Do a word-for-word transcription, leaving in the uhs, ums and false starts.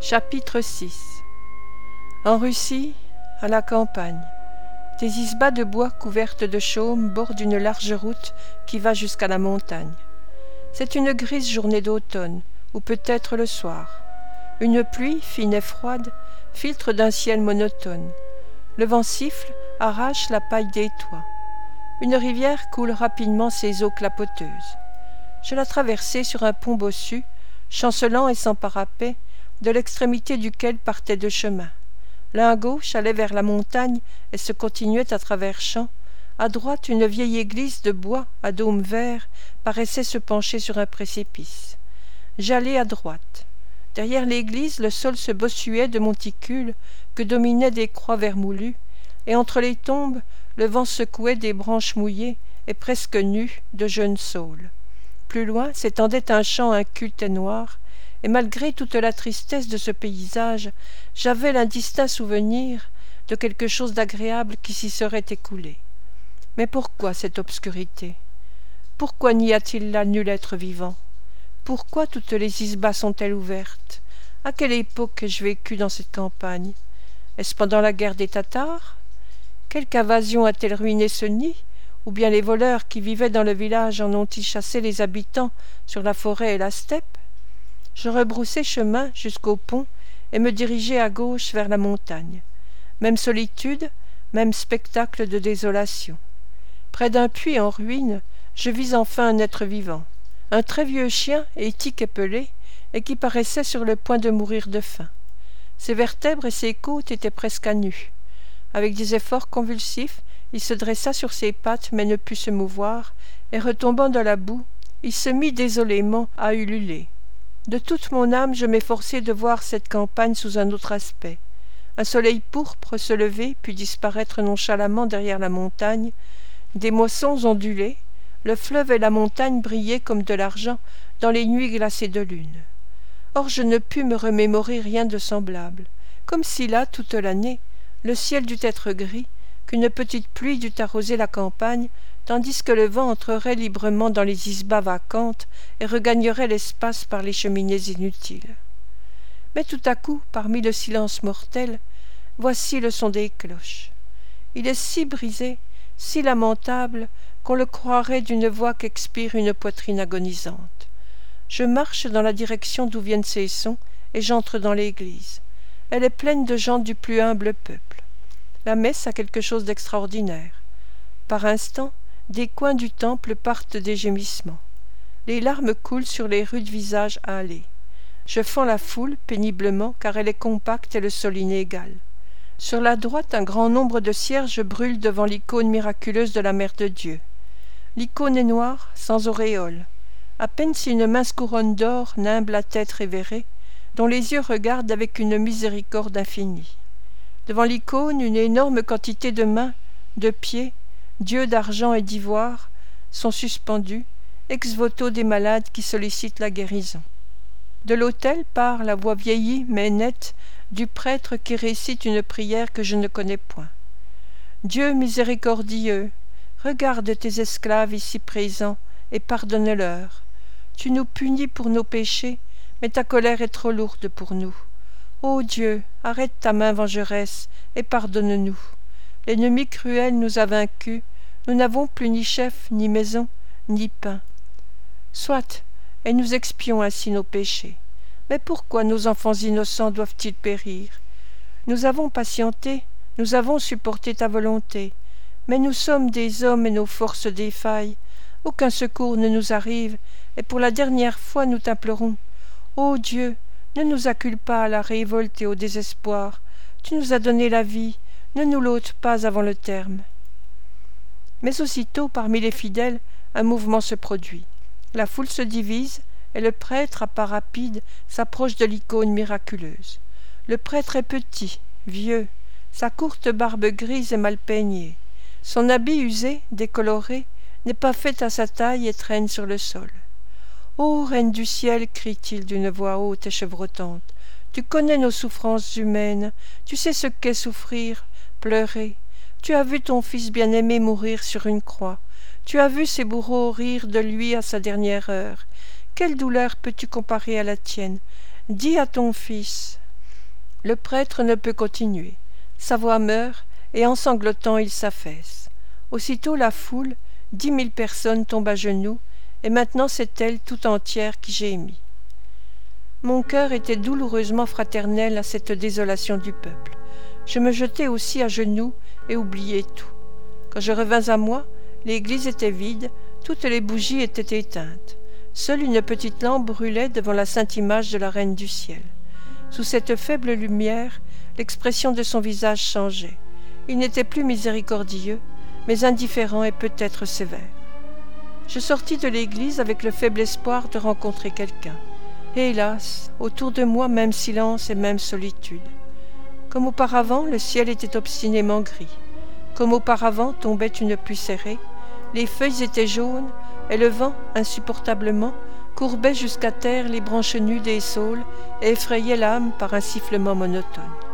Chapitre six. En Russie, à la campagne, des isbas de bois couvertes de chaume bordent une large route qui va jusqu'à la montagne. C'est une grise journée d'automne, ou peut-être le soir. Une pluie, fine et froide, filtre d'un ciel monotone. Le vent siffle, arrache la paille des toits. Une rivière coule rapidement ses eaux clapoteuses. Je la traversai sur un pont bossu, chancelant et sans parapet, de l'extrémité duquel partaient deux chemins. L'un à gauche allait vers la montagne et se continuait à travers champs. À droite, une vieille église de bois à dôme vert paraissait se pencher sur un précipice. J'allai à droite. Derrière l'église, le sol se bossuait de monticules que dominaient des croix vermoulues, et entre les tombes, le vent secouait des branches mouillées et presque nues de jeunes saules. Plus loin s'étendait un champ inculte et noir, et malgré toute la tristesse de ce paysage, j'avais l'indistinct souvenir de quelque chose d'agréable qui s'y serait écoulé. Mais pourquoi cette obscurité? Pourquoi n'y a-t-il là nul être vivant? Pourquoi toutes les isbas sont-elles ouvertes? À quelle époque ai-je vécu dans cette campagne? Est-ce pendant la guerre des Tatars? Quelque invasion a-t-elle ruiné ce nid? Ou bien les voleurs qui vivaient dans le village en ont-ils chassé les habitants sur la forêt et la steppe? Je rebroussai chemin jusqu'au pont et me dirigeai à gauche vers la montagne. Même solitude, même spectacle de désolation. Près d'un puits en ruine, je vis enfin un être vivant. Un très vieux chien, étique et pelé, et qui paraissait sur le point de mourir de faim. Ses vertèbres et ses côtes étaient presque à nu. Avec des efforts convulsifs, il se dressa sur ses pattes mais ne put se mouvoir, et retombant dans la boue, il se mit désolément à ululer. De toute mon âme, je m'efforçai de voir cette campagne sous un autre aspect. Un soleil pourpre se levait, puis disparaître nonchalamment derrière la montagne. Des moissons ondulaient. Le fleuve et la montagne brillaient comme de l'argent dans les nuits glacées de lune. Or je ne pus me remémorer rien de semblable, comme si là, toute l'année, le ciel dût être gris, qu'une petite pluie dût arroser la campagne, tandis que le vent entrerait librement dans les isbas vacantes et regagnerait l'espace par les cheminées inutiles. Mais tout à coup, parmi le silence mortel, voici le son des cloches. Il est si brisé, si lamentable, qu'on le croirait d'une voix qu'expire une poitrine agonisante. Je marche dans la direction d'où viennent ces sons, et j'entre dans l'église. Elle est pleine de gens du plus humble peuple. La messe a quelque chose d'extraordinaire. Par instants, des coins du temple partent des gémissements. Les larmes coulent sur les rudes visages hâlés. Je fends la foule péniblement, car elle est compacte et le sol inégal. Sur la droite, un grand nombre de cierges brûlent devant l'icône miraculeuse de la Mère de Dieu. L'icône est noire, sans auréole. À peine si une mince couronne d'or nimbe la tête révérée, dont les yeux regardent avec une miséricorde infinie. Devant l'icône, une énorme quantité de mains, de pieds, dieux d'argent et d'ivoire, sont suspendus, ex-voto des malades qui sollicitent la guérison. De l'autel part la voix vieillie mais nette du prêtre qui récite une prière que je ne connais point. Dieu miséricordieux, regarde tes esclaves ici présents et pardonne-leur. Tu nous punis pour nos péchés, mais ta colère est trop lourde pour nous. Ô Dieu, arrête ta main vengeresse et pardonne-nous. L'ennemi cruel nous a vaincus, nous n'avons plus ni chef, ni maison, ni pain. Soit, et nous expions ainsi nos péchés. Mais pourquoi nos enfants innocents doivent-ils périr? Nous avons patienté, nous avons supporté ta volonté, mais nous sommes des hommes et nos forces défaillent. Aucun secours ne nous arrive, et pour la dernière fois nous t'implorons. Ô Dieu, ne nous accule pas à la révolte et au désespoir. Tu nous as donné la vie, ne nous l'ôte pas avant le terme. Mais aussitôt, parmi les fidèles, un mouvement se produit. La foule se divise, et le prêtre, à pas rapides, s'approche de l'icône miraculeuse. Le prêtre est petit, vieux, sa courte barbe grise et mal peignée. Son habit usé, décoloré, n'est pas fait à sa taille et traîne sur le sol. « Ô Reine du ciel, crie-t-il d'une voix haute et chevrotante, tu connais nos souffrances humaines, tu sais ce qu'est souffrir, pleurer. Tu as vu ton fils bien-aimé mourir sur une croix. Tu as vu ses bourreaux rire de lui à sa dernière heure. Quelle douleur peux-tu comparer à la tienne? Dis à ton fils. Le prêtre ne peut continuer. Sa voix meurt, et en sanglotant il s'affaisse. Aussitôt la foule, dix mille personnes tombent à genoux, et maintenant c'est elle tout entière qui gémit. Mon cœur était douloureusement fraternel à cette désolation du peuple. Je me jetai aussi à genoux et oubliai tout. Quand je revins à moi, l'église était vide, toutes les bougies étaient éteintes. Seule une petite lampe brûlait devant la sainte image de la Reine du Ciel. Sous cette faible lumière, l'expression de son visage changeait. Il n'était plus miséricordieux, mais indifférent et peut-être sévère. Je sortis de l'église avec le faible espoir de rencontrer quelqu'un. Et hélas, autour de moi même silence et même solitude. Comme auparavant, le ciel était obstinément gris. Comme auparavant tombait une pluie serrée, les feuilles étaient jaunes, et le vent, insupportablement, courbait jusqu'à terre les branches nues des saules et effrayait l'âme par un sifflement monotone.